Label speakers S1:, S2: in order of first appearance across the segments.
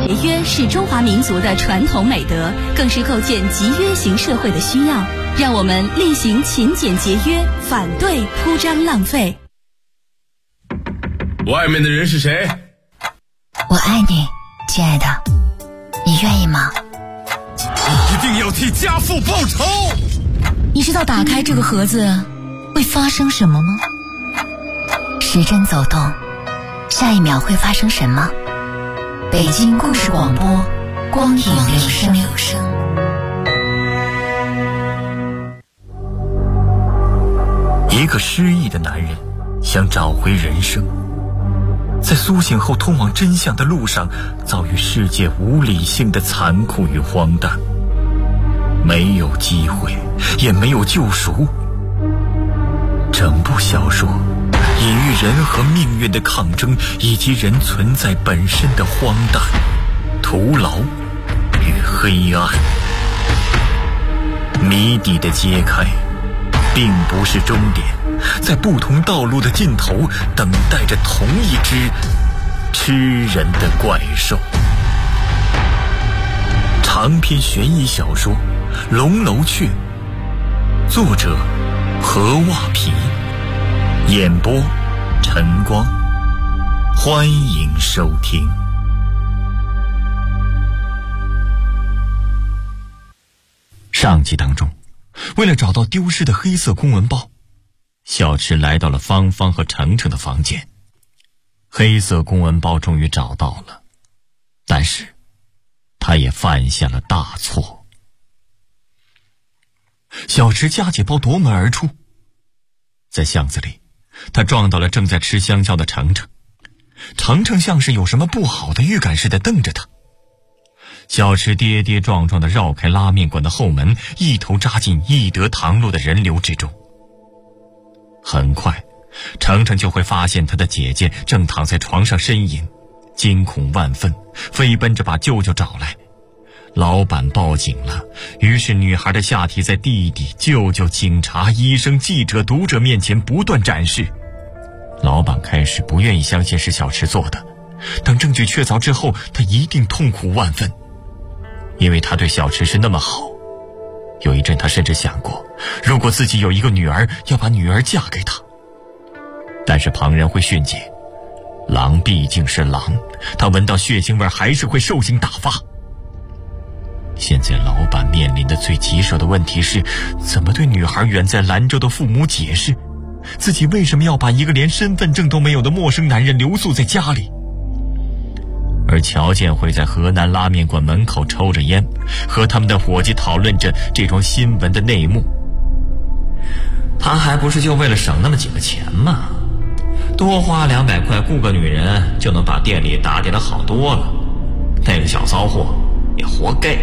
S1: 节约是中华民族的传统美德，更是构建集约型社会的需要。让我们厉行勤俭节约，反对铺张浪费。
S2: 外面的人是谁？
S3: 我爱你，亲爱的，你愿意吗？
S2: 你一定要替家父报仇！
S3: 你知道打开这个盒子会发生什么吗？时针走动，下一秒会发生什么？北京故事广播，光影留声。
S4: 一个失忆的男人想找回人生，在苏醒后通往真相的路上，遭遇世界无理性的残酷与荒诞，没有机会，也没有救赎。整部小说隐喻人和命运的抗争，以及人存在本身的荒诞、徒劳与黑暗。谜底的揭开并不是终点，在不同道路的尽头，等待着同一只吃人的怪兽。长篇悬疑小说《龙楼雀》，作者何袜皮，演播晨光，欢迎收听。上集当中，为了找到丢失的黑色公文包，小池来到了芳芳和程程的房间。黑色公文包终于找到了，但是他也犯下了大错。小池夹起包夺门而出，在巷子里他撞到了正在吃香蕉的程程。程程像是有什么不好的预感似的瞪着他。小池跌跌撞撞地绕开拉面馆的后门，一头扎进义德堂路的人流之中。很快程程就会发现他的姐姐正躺在床上呻吟，惊恐万分，飞奔着把舅舅找来。老板报警了，于是女孩的下体在弟弟、舅舅、警察、医生、记者、读者面前不断展示。老板开始不愿意相信是小池做的，等证据确凿之后，他一定痛苦万分，因为他对小池是那么好。有一阵他甚至想过，如果自己有一个女儿，要把女儿嫁给他。但是旁人会训诫，狼毕竟是狼，他闻到血腥味还是会兽性大发。现在老板面临的最棘手的问题是，怎么对女孩远在兰州的父母解释，自己为什么要把一个连身份证都没有的陌生男人留宿在家里。而乔建会在河南拉面馆门口抽着烟，和他们的伙计讨论着这桩新闻的内幕。他还不是就为了省那么几个钱吗？多花200块雇个女人，就能把店里打点得好多了。那个小骚货也活该。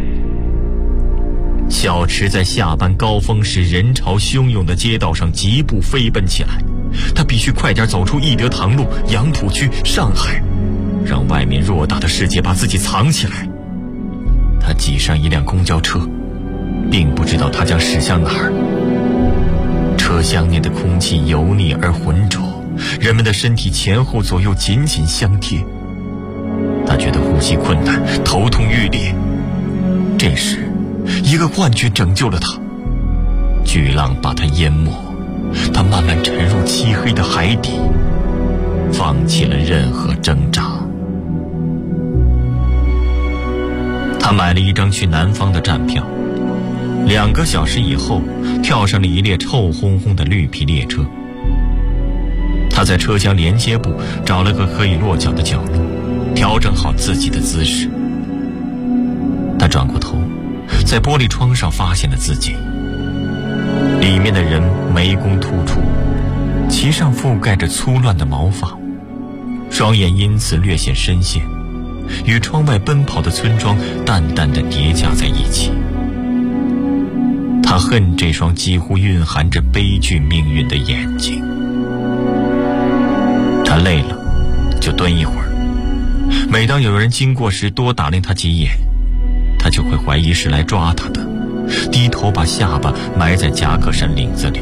S4: 小池在下班高峰时人潮汹涌的街道上疾步飞奔起来，他必须快点走出义德堂路、杨浦区、上海，让外面偌大的世界把自己藏起来。他挤上一辆公交车，并不知道他将驶向哪儿。车厢内的空气油腻而浑浊，人们的身体前后左右紧紧相贴。他觉得呼吸困难，头痛欲裂。这时一个幻觉拯救了他，巨浪把他淹没，他慢慢沉入漆黑的海底，放弃了任何挣扎。他买了一张去南方的站票，2个小时以后跳上了一列臭烘烘的绿皮列车。他在车厢连接部找了个可以落脚的角落，调整好自己的姿势。他转过头，在玻璃窗上发现了自己。里面的人眉弓突出，其上覆盖着粗乱的毛发，双眼因此略显深陷，与窗外奔跑的村庄淡淡的叠加在一起。他恨这双几乎蕴含着悲剧命运的眼睛。他累了就蹲一会儿，每当有人经过时多打量他几眼，他就会怀疑是来抓他的，低头把下巴埋在夹克衫领子里。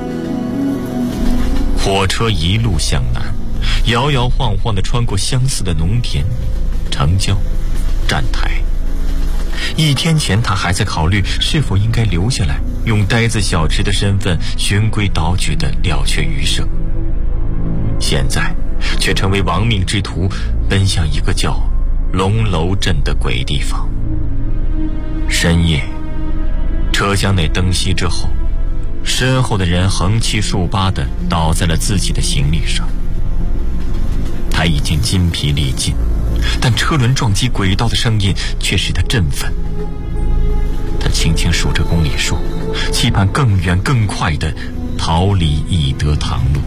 S4: 火车一路向南，摇摇晃晃地穿过相似的农田、城郊、 站台。1天前他还在考虑是否应该留下来，用呆子小池的身份循规蹈矩地了却余生，现在却成为亡命之徒，奔向一个叫龙楼镇的鬼地方。深夜，车厢内灯熄之后，身后的人横七竖八地倒在了自己的行李上。他已经筋疲力尽，但车轮撞击轨道的声音却使他振奋。他轻轻数着公里数，期盼更远更快地逃离义德堂路。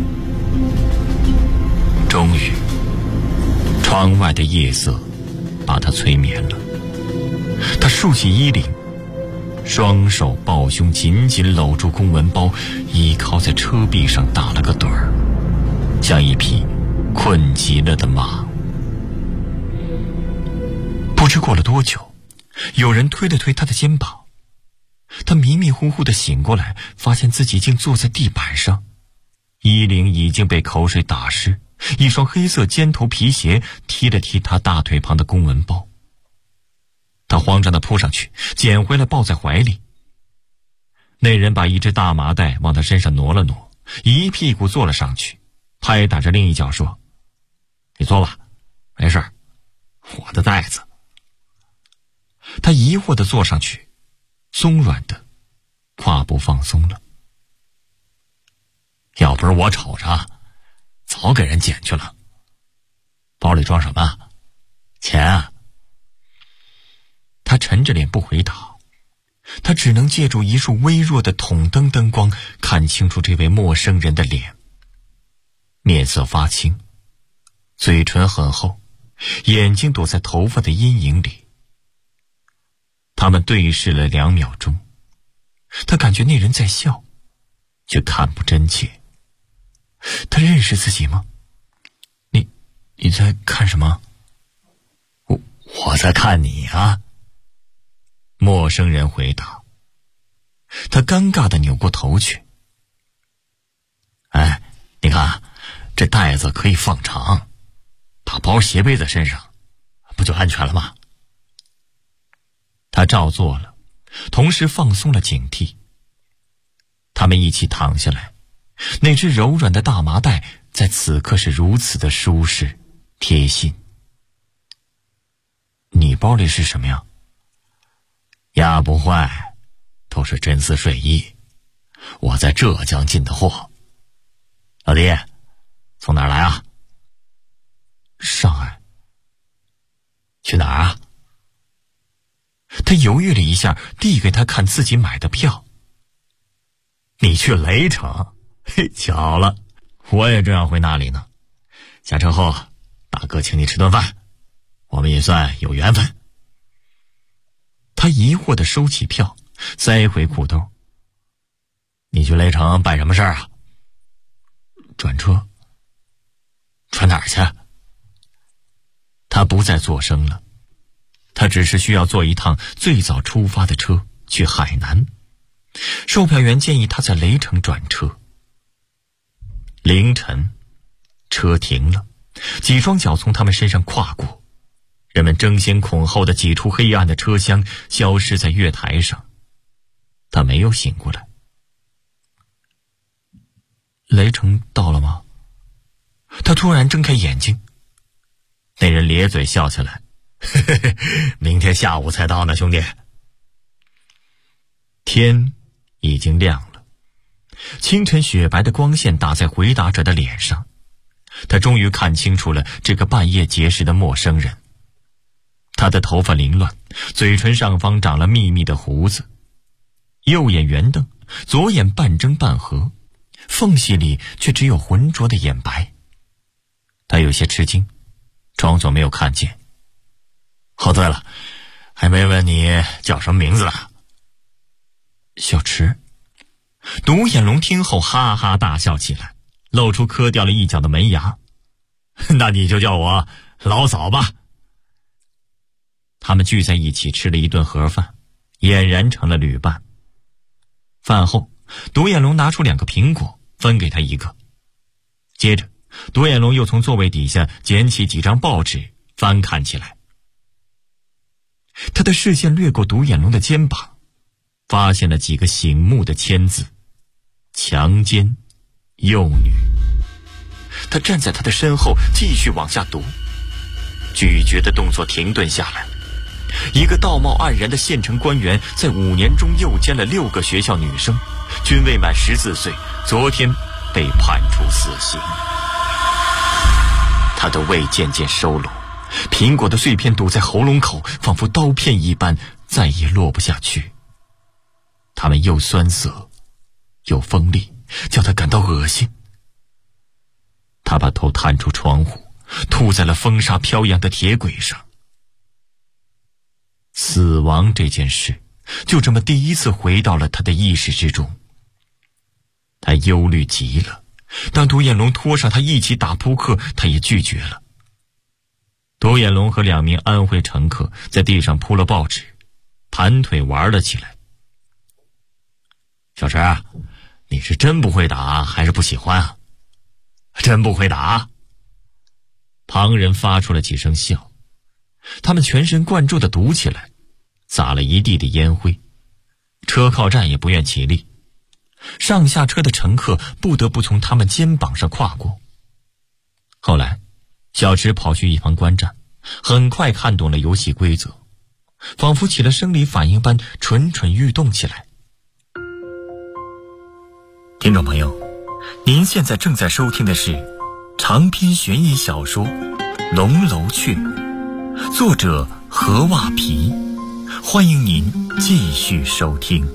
S4: 终于，窗外的夜色把他催眠了。他竖起衣领，双手抱胸，紧紧搂住公文包，倚靠在车壁上打了个盹儿，像一匹困极了的马。不知过了多久，有人推了推他的肩膀，他迷迷糊糊地醒过来，发现自己竟坐在地板上，衣领已经被口水打湿，一双黑色尖头皮鞋踢了踢他大腿旁的公文包。他慌张地扑上去，捡回来抱在怀里。那人把一只大麻袋往他身上挪了挪，一屁股坐了上去，拍打着另一脚说：“你坐吧，没事，我的袋子。”他疑惑地坐上去，松软的胯部放松了。要不是我瞅着，早给人捡去了。包里装什么？钱啊。他沉着脸不回答，他只能借助一束微弱的筒灯灯光看清楚这位陌生人的脸。面色发青，嘴唇很厚，眼睛躲在头发的阴影里。他们对视了2秒钟，他感觉那人在笑，却看不真切。他认识自己吗？你在看什么？我在看你啊。陌生人回答。他尴尬地扭过头去。哎，你看，这袋子可以放长，把包斜背在身上，不就安全了吗？他照做了，同时放松了警惕。他们一起躺下来，那只柔软的大麻袋在此刻是如此的舒适贴心。你包里是什么呀？压不坏，都是真丝睡衣，我在浙江进的货。老弟，从哪儿来啊？上海。去哪儿啊？他犹豫了一下，递给他看自己买的票。你去雷城？嘿，巧了，我也正要回那里呢。下车后，大哥请你吃顿饭，我们也算有缘分。他疑惑地收起票，塞回裤兜。你去雷城办什么事儿啊？转车。转哪儿去？他不再作声了，他只是需要坐一趟最早出发的车去海南。售票员建议他在雷城转车。凌晨，车停了，几双脚从他们身上跨过，人们争先恐后地挤出黑暗的车厢，消失在月台上。他没有醒过来。雷城到了吗？他突然睁开眼睛。那人咧嘴笑起来，嘿嘿嘿，明天下午才到呢，兄弟。天已经亮了，清晨雪白的光线打在回答者的脸上。他终于看清楚了这个半夜结识的陌生人。他的头发凌乱，嘴唇上方长了密密的胡子，右眼圆瞪，左眼半睁半合，缝隙里却只有浑浊的眼白。他有些吃惊，装作没有看见。哦，对了，还没问你叫什么名字呢？小池。独眼龙听后哈哈大笑起来，露出磕掉了一角的门牙。那你就叫我老早吧。他们聚在一起吃了一顿盒饭，俨然成了旅伴。饭后，独眼龙拿出2个苹果，分给他1个。接着，独眼龙又从座位底下捡起几张报纸，翻看起来。 他的视线掠过独眼龙的肩膀，发现了几个醒目的签字：强奸、幼女。他站在他的身后继续往下读，咀嚼的动作停顿下来。一个道貌岸然的县城官员在5年中诱奸了6个学校女生，均未满14岁，昨天被判处死刑。他的胃渐渐收拢，苹果的碎片堵在喉咙口，仿佛刀片一般，再也落不下去。它们又酸涩又锋利，叫他感到恶心。他把头探出窗户，吐在了风沙飘扬的铁轨上。死亡这件事就这么第一次回到了他的意识之中。他忧虑极了，当独眼龙拖上他一起打扑克，他也拒绝了。独眼龙和2名安徽乘客在地上铺了报纸，盘腿玩了起来。小陈啊，你是真不会打还是不喜欢啊？真不会打。旁人发出了几声笑，他们全神贯注地读起来，撒了一地的烟灰。车靠站也不愿起立，上下车的乘客不得不从他们肩膀上跨过。后来小池跑去一旁观战，很快看懂了游戏规则，仿佛起了生理反应般蠢蠢欲动起来。听众朋友，您现在正在收听的是长篇悬疑小说《龙楼雀》，作者何瓦皮，欢迎您继续收听。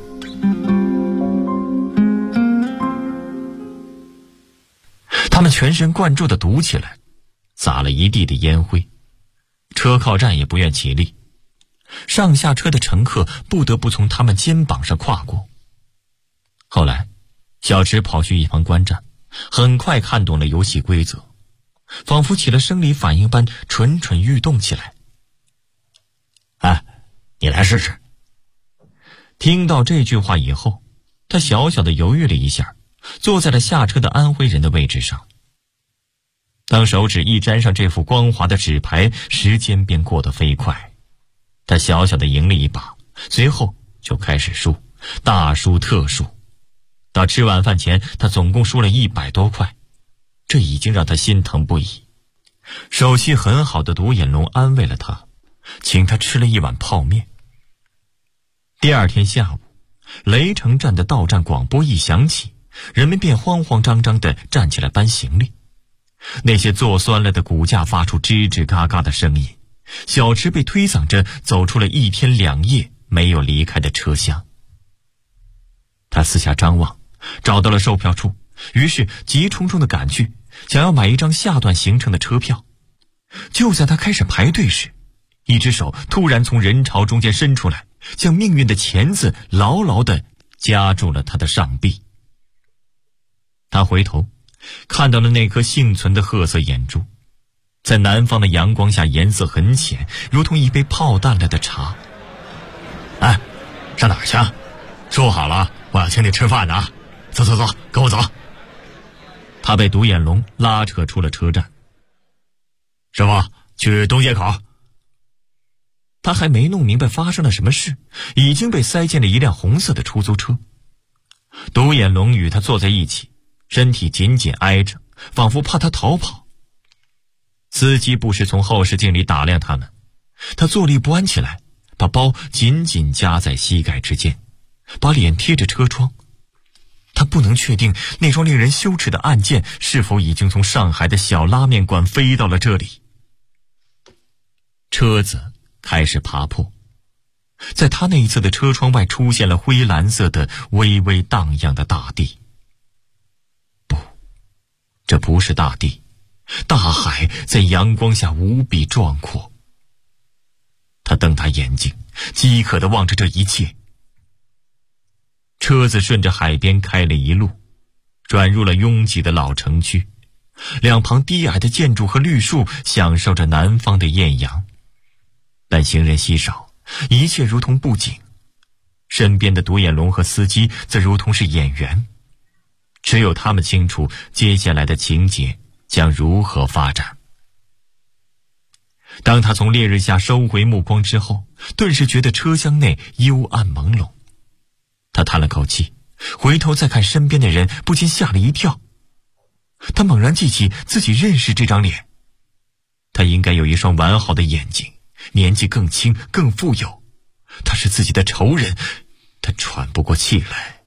S4: 他们全神贯注地读起来，撒了一地的烟灰。车靠站也不愿起立，上下车的乘客不得不从他们肩膀上跨过。后来小池跑去一旁观战，很快看懂了游戏规则，仿佛起了生理反应般蠢蠢欲动起来。哎，你来试试。听到这句话以后，他小小的犹豫了一下，坐在了下车的安徽人的位置上。当手指一沾上这副光滑的纸牌，时间便过得飞快。他小小的赢了一把，随后就开始输，大输特输。到吃晚饭前，他总共输了100多块，这已经让他心疼不已。手气很好的独眼龙安慰了他，请他吃了一碗泡面。第二天下午，雷城站的到站广播一响起，人们便慌慌张张地站起来搬行李。那些坐酸了的骨架发出吱吱嘎嘎的声音，小池被推搡着走出了1天2夜没有离开的车厢。他四下张望，找到了售票处，于是急冲冲地赶去，想要买一张下段行程的车票。就在他开始排队时，一只手突然从人潮中间伸出来，将命运的钳子牢牢地夹住了他的上臂。他回头看到了那颗幸存的褐色眼珠，在南方的阳光下颜色很浅，如同一杯泡淡了的茶。哎，上哪儿去啊？说好了我要请你吃饭的啊！走走走，跟我走。他被独眼龙拉扯出了车站。师傅，去东街口。他还没弄明白发生了什么事，已经被塞进了一辆红色的出租车。独眼龙与他坐在一起，身体紧紧挨着，仿佛怕他逃跑。司机不时从后视镜里打量他们，他坐立不安起来，把包紧紧夹在膝盖之间，把脸贴着车窗。他不能确定那双令人羞耻的案件是否已经从上海的小拉面馆飞到了这里。车子开始爬坡，在他那一侧的车窗外出现了灰蓝色的微微荡漾的大地。不，这不是大地，大海在阳光下无比壮阔。他瞪大眼睛，饥渴地望着这一切。车子顺着海边开了一路，转入了拥挤的老城区，两旁低矮的建筑和绿树享受着南方的艳阳，但行人稀少，一切如同布景。身边的独眼龙和司机则如同是演员，只有他们清楚接下来的情节将如何发展。 当他从烈日下收回目光之后，顿时觉得车厢内幽暗朦胧。他叹了口气，回头再看身边的人，不禁吓了一跳。他猛然记起自己认识这张脸，他应该有一双完好的眼睛，年纪更轻更富有，他是自己的仇人。他喘不过气来。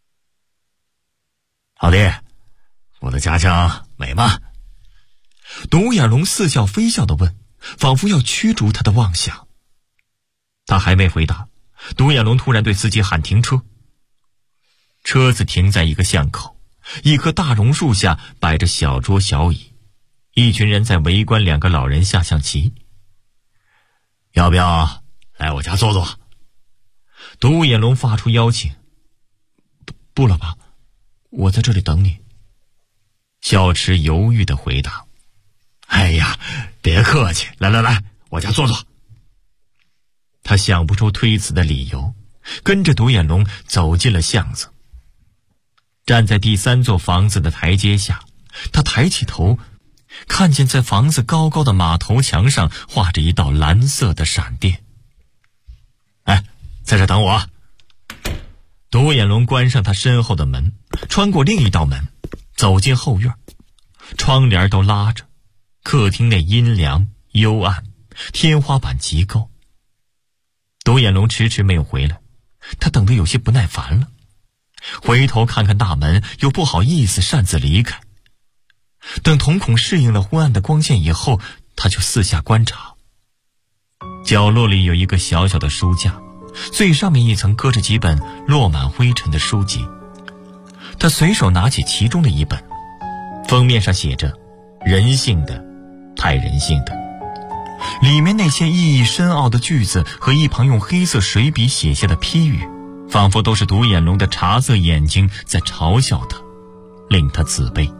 S5: 老弟，我的家乡美吗？
S4: 独眼龙似笑非笑地问，仿佛要驱逐他的妄想。他还没回答，独眼龙突然对司机喊停车。车子停在一个巷口，一棵大榕树下摆着小桌小椅，一群人在围观两个老人下象棋。
S5: 要不要来我家坐坐？
S4: 独眼龙发出邀请。不了吧，我在这里等你。小池犹豫地回答。
S5: 哎呀，别客气，来，我家坐坐。
S4: 他想不出推辞的理由，跟着独眼龙走进了巷子。站在第3座房子的台阶下，他抬起头，看见在房子高高的马头墙上画着一道蓝色的闪电。
S5: 哎，在这等我。
S4: 独眼龙关上他身后的门，穿过另一道门，走进后院。窗帘都拉着，客厅内阴凉幽暗，天花板极高。独眼龙迟迟没有回来，他等得有些不耐烦了，回头看看大门，又不好意思擅自离开。等瞳孔适应了昏暗的光线以后，他就四下观察。角落里有一个小小的书架，最上面一层搁着几本落满灰尘的书籍。他随手拿起其中的一本，封面上写着人性的太人性的，里面那些意义深奥的句子和一旁用黑色水笔写下的批语，仿佛都是独眼龙的茶色眼睛在嘲笑他，令他自卑。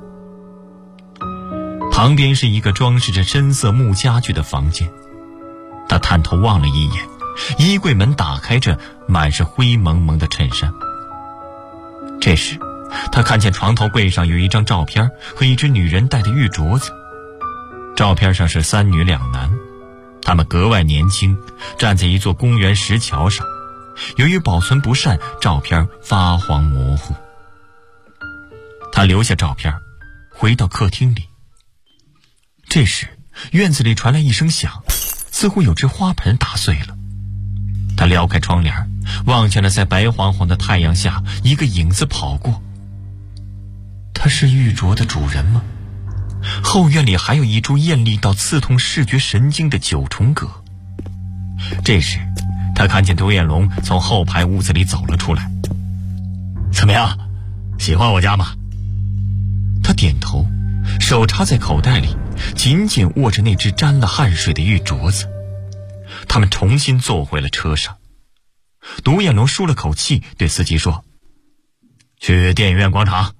S4: 旁边是一个装饰着深色木家具的房间，他探头望了一眼，衣柜门打开着，满是灰蒙蒙的衬衫。这时他看见床头柜上有一张照片和一只女人戴的玉镯子，照片上是3女2男，他们格外年轻，站在一座公园石桥上，由于保存不善，照片发黄模糊。他留下照片，回到客厅里。这时院子里传来一声响，似乎有只花盆打碎了。他撩开窗帘，望见了在白晃晃的太阳下一个影子跑过。他是玉镯的主人吗？后院里还有一株艳丽到刺痛视觉神经的9重葛。这时他看见独眼龙从后排屋子里走了出来。
S5: 怎么样，喜欢我家吗？
S4: 他点头，手插在口袋里，紧紧握着那只沾了汗水的玉镯子。他们重新坐回了车上。独眼龙舒了口气，对司机说：
S5: 去电影院广场。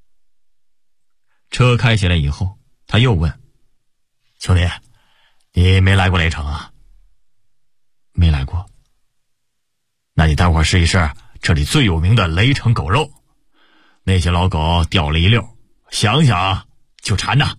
S4: 车开起来以后，他又问：
S5: 兄弟，你没来过雷城啊？
S4: 没来过。
S5: 那你待会儿试一试这里最有名的雷城狗肉，那些老狗掉了一溜，想想就馋呐。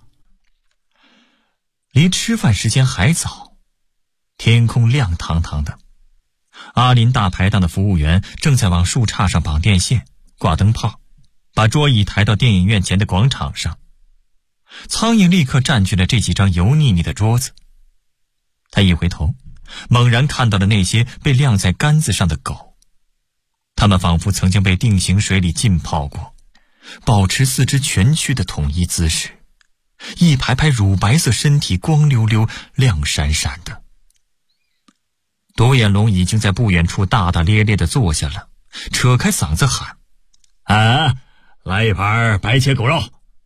S4: 离吃饭时间还早，天空亮堂堂的。阿林大排档的服务员正在往树杈上绑电线、挂灯泡，把桌椅抬到电影院前的广场上。苍蝇立刻占据了这几张油腻腻的桌子。他一回头，猛然看到了那些被晾在杆子上的狗，它们仿佛曾经被定型水里浸泡过，保持四肢蜷曲的统一姿势，一排排乳白色身体光溜溜亮闪闪的。独眼龙已经在不远处大大咧咧地坐下了，扯开嗓子喊：
S5: 来一盘白切狗肉。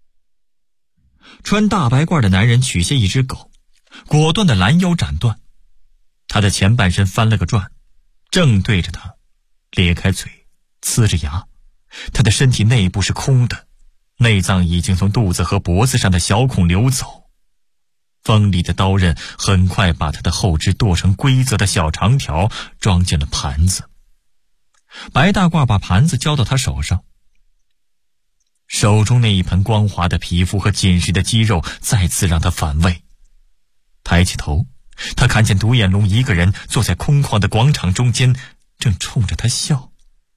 S4: 穿大白褂的男人取下一只狗，果断地拦腰斩断，他的前半身翻了个转，正对着他，咧开嘴，呲着牙。他的身体内部是空的，内脏已经从肚子和脖子上的小孔流走。锋利的刀刃很快把他的后肢剁成规则的小长条，装进了盘子。白大褂把盘子交到他手上，手中那一盆光滑的皮肤和紧实的肌肉再次让他反胃。抬起头， 他看见独眼龙一个人坐在空旷的广场中间，正冲着他笑。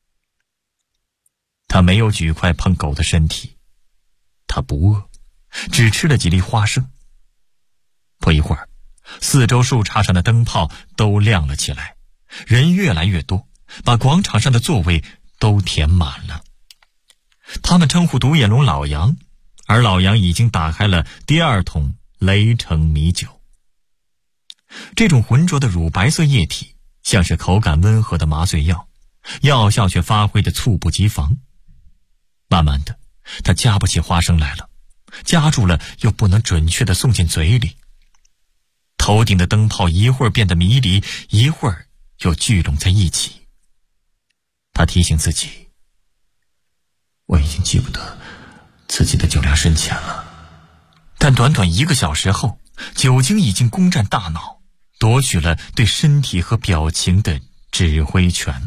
S4: 他没有举筷碰狗的身体，他不饿，只吃了几粒花生。不一会儿，四周树杈上的灯泡都亮了起来，人越来越多，把广场上的座位都填满了。他们称呼独眼龙老杨，而老杨已经打开了第2桶雷城米酒。这种浑浊的乳白色液体像是口感温和的麻醉药，药效却发挥得猝不及防。慢慢的，他夹不起花生来了，夹住了又不能准确地送进嘴里。头顶的灯泡一会儿变得迷离，一会儿又聚拢在一起。他提醒自己，我已经记不得自己的酒量深浅了。但短短1个小时后，酒精已经攻占大脑，夺取了对身体和表情的指挥权。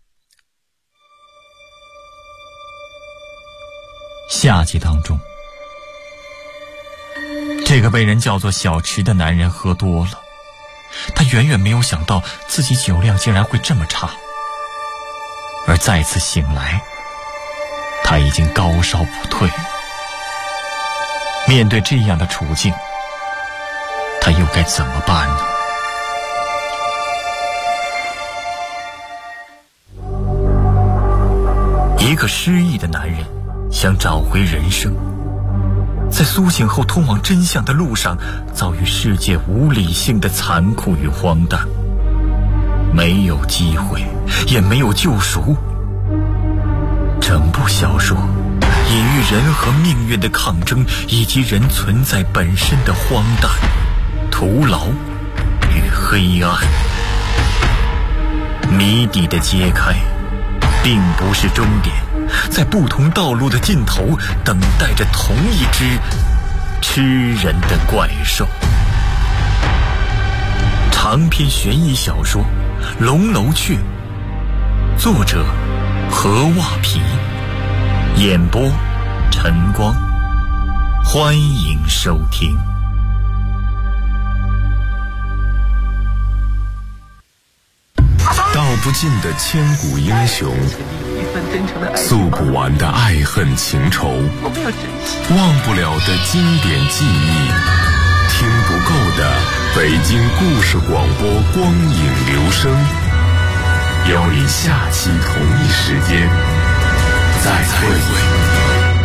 S4: 下集当中，这个被人叫做小池的男人喝多了，他远远没有想到自己酒量竟然会这么差，而再次醒来，他已经高烧不退。面对这样的处境，他又该怎么办呢？一个失忆的男人想找回人生，在苏醒后通往真相的路上，遭遇世界无理性的残酷与荒诞，没有机会，也没有救赎。整部小说隐喻人和命运的抗争，以及人存在本身的荒诞、徒劳与黑暗。谜底的揭开并不是终点，在不同道路的尽头，等待着同一只吃人的怪兽。长篇悬疑小说《龙楼雀》，作者何袜皮，演播晨光，欢迎收听。
S2: 道不尽的千古英雄，诉不完的爱恨情仇，忘不了的经典记忆，听不够的北京故事广播光影留声。邀你下期同一时间再会。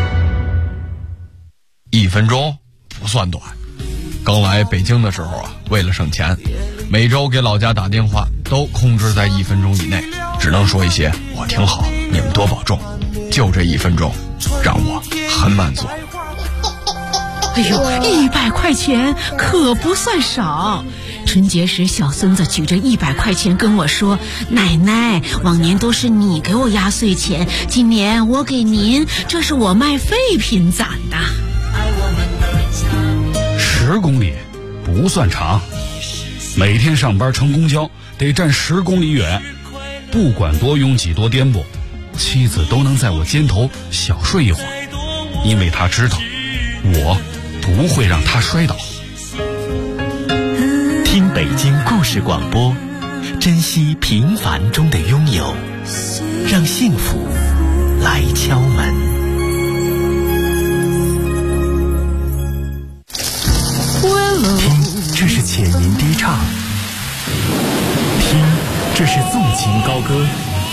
S6: 1分钟不算短。刚来北京的时候啊，为了省钱，每周给老家打电话都控制在1分钟以内，只能说一些我挺好，你们多保重。就这1分钟，让我很满足。
S7: 哎呦，100块钱可不算少。春节时，小孙子举着100块钱跟我说：“奶奶，往年都是你给我压岁钱，今年我给您，这是我卖废品攒的。
S8: ”10公里不算长，每天上班乘公交得站10公里远，不管多拥挤多颠簸，妻子都能在我肩头小睡一会儿，因为她知道我不会让她摔倒。
S9: 听北京故事广播，珍惜平凡中的拥有，让幸福来敲门。听，这是浅吟低唱；听，这是纵情高歌；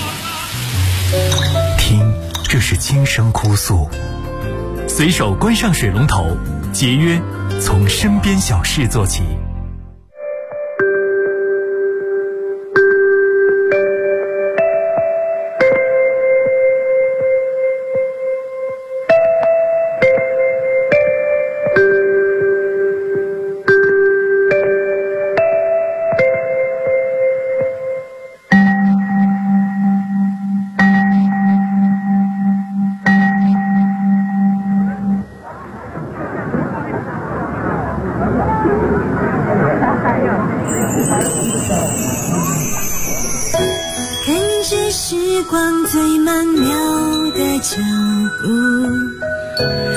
S9: 听，这是轻声哭诉。随手关上水龙头，节约从身边小事做起。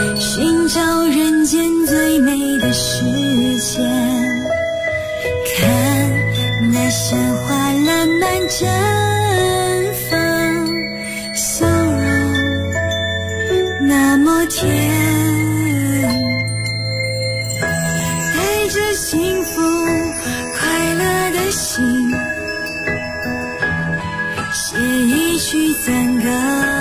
S10: 寻找人间最美的世界。 花烂漫绽放，笑容那么甜，带着幸福快乐的心，写一曲赞歌。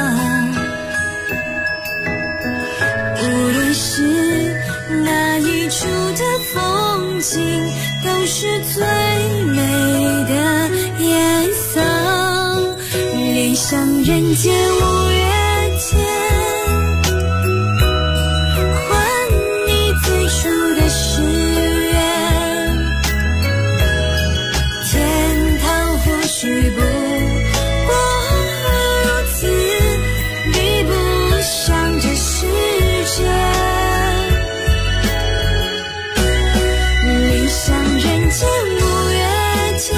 S10: 无论是哪一处的风景，都是最美的颜色。恋上人间五月天，还你最初的誓言。天堂或许不过如此，比不上这世界。恋上人间五月天，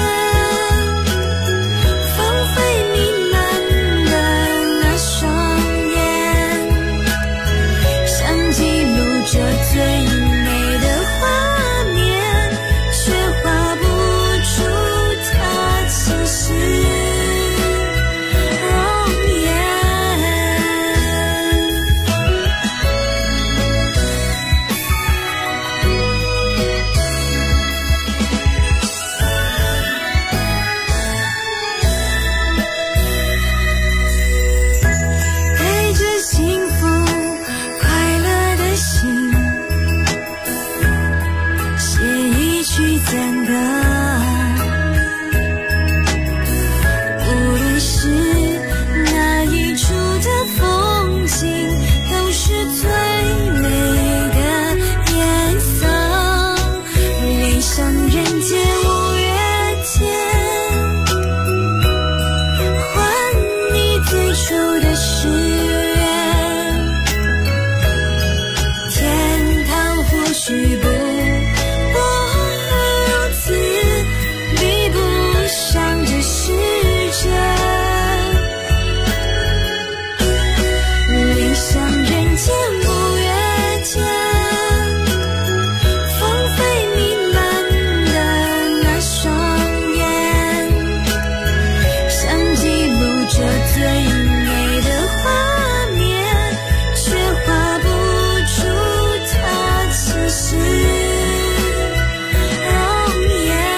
S10: 芳菲弥漫的那双眼，想记录这最美的画面，却画不出它其实容颜。带着幸福快乐的心，写一曲赞歌。无论是哪一处的风景，都是最美的颜色。恋上人间五月天，还你最初的誓言。天堂或许不过如此，比不上这世界。恋上人间五月天，芳菲弥漫的那双眼，想记录这最美的画面，却画不出它其实容颜。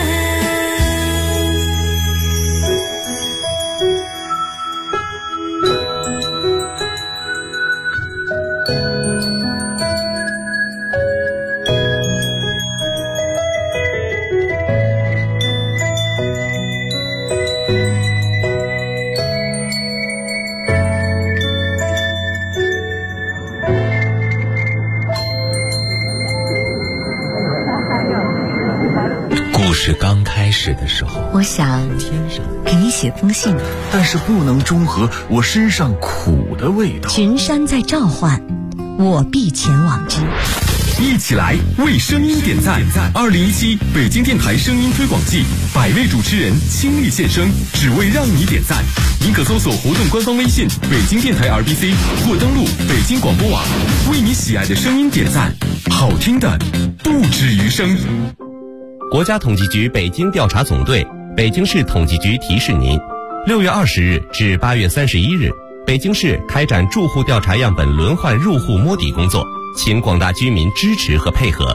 S2: 故事刚开始的时候，
S3: 我想给你写封信。
S2: 但是不能中和我身上苦的味道。
S3: 群山在召唤，我必前往之。
S2: 一起来为声音点赞！2017北京电台声音推广季，100位主持人倾力献声，只为让你点赞。您可搜索活动官方微信“北京电台 RBC” 或登录北京广播网，为你喜爱的声音点赞，好听的不止于声。
S11: 国家统计局北京调查总队、北京市统计局提示您：6月20日至8月31日，北京市开展住户调查样本轮换入户摸底工作，请广大居民支持和配合。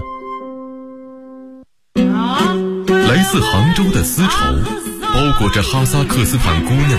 S2: 来自杭州的丝绸，包裹着哈萨克斯坦姑娘